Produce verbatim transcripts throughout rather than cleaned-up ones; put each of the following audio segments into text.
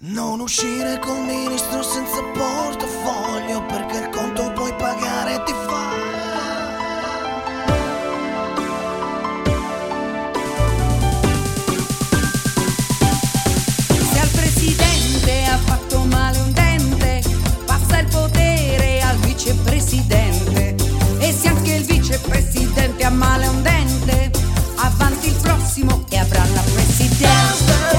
Non uscire col ministro senza portafoglio, perché il conto puoi pagare ti fa. Se al presidente ha fatto male un dente, passa il potere al vicepresidente. E se anche il vicepresidente ha male un dente, avanti il prossimo e avrà la presidenza.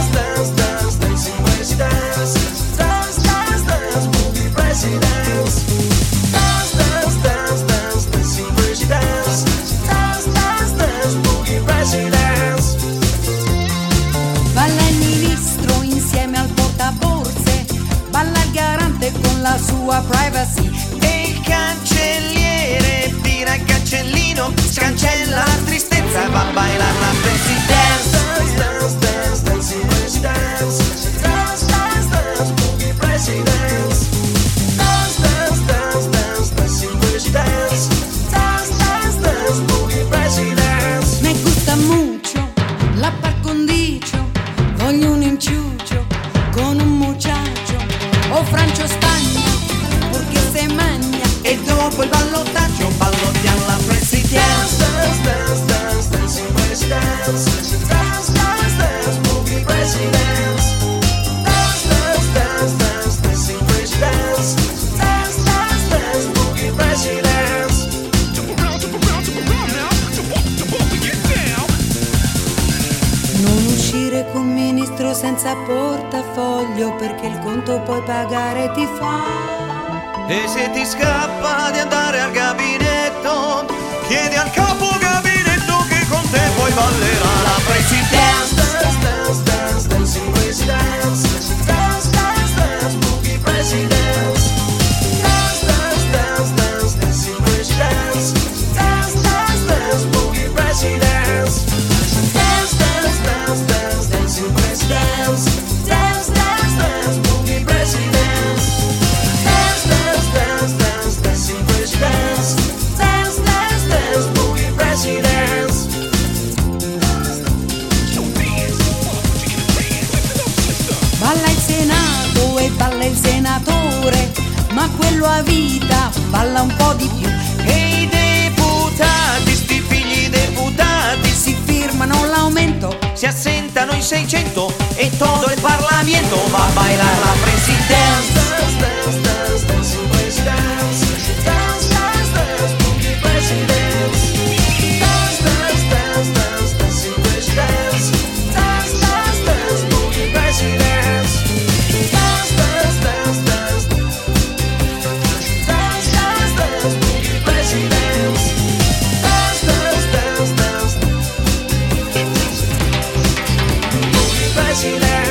Balla il ministro insieme al portaborse, balla il garante con la sua privacy. E il cancelliere tira il cancellino, scancella la tristezza e va a bailar la presidenza. Me gusta mucho la par condicio, voglio un inciucio con un muchacho o Francio Spagna, perché se magna E dopo il ballottaggio ballottiamo la presidenza. Non uscire col ministro senza portafoglio, perché il conto puoi pagare ti fa. E se ti scappa di andare al gabinetto, chiedi al capo gabinetto che con te poi ballerà la presidenza. Balla il Senato e balla il senatore, ma quello a vita balla un po' di più. E i deputati, sti figli deputati, Si firmano l'aumento, si assentano in seicento e tutto il Parlamento va a bailar la presidenza. Presidents.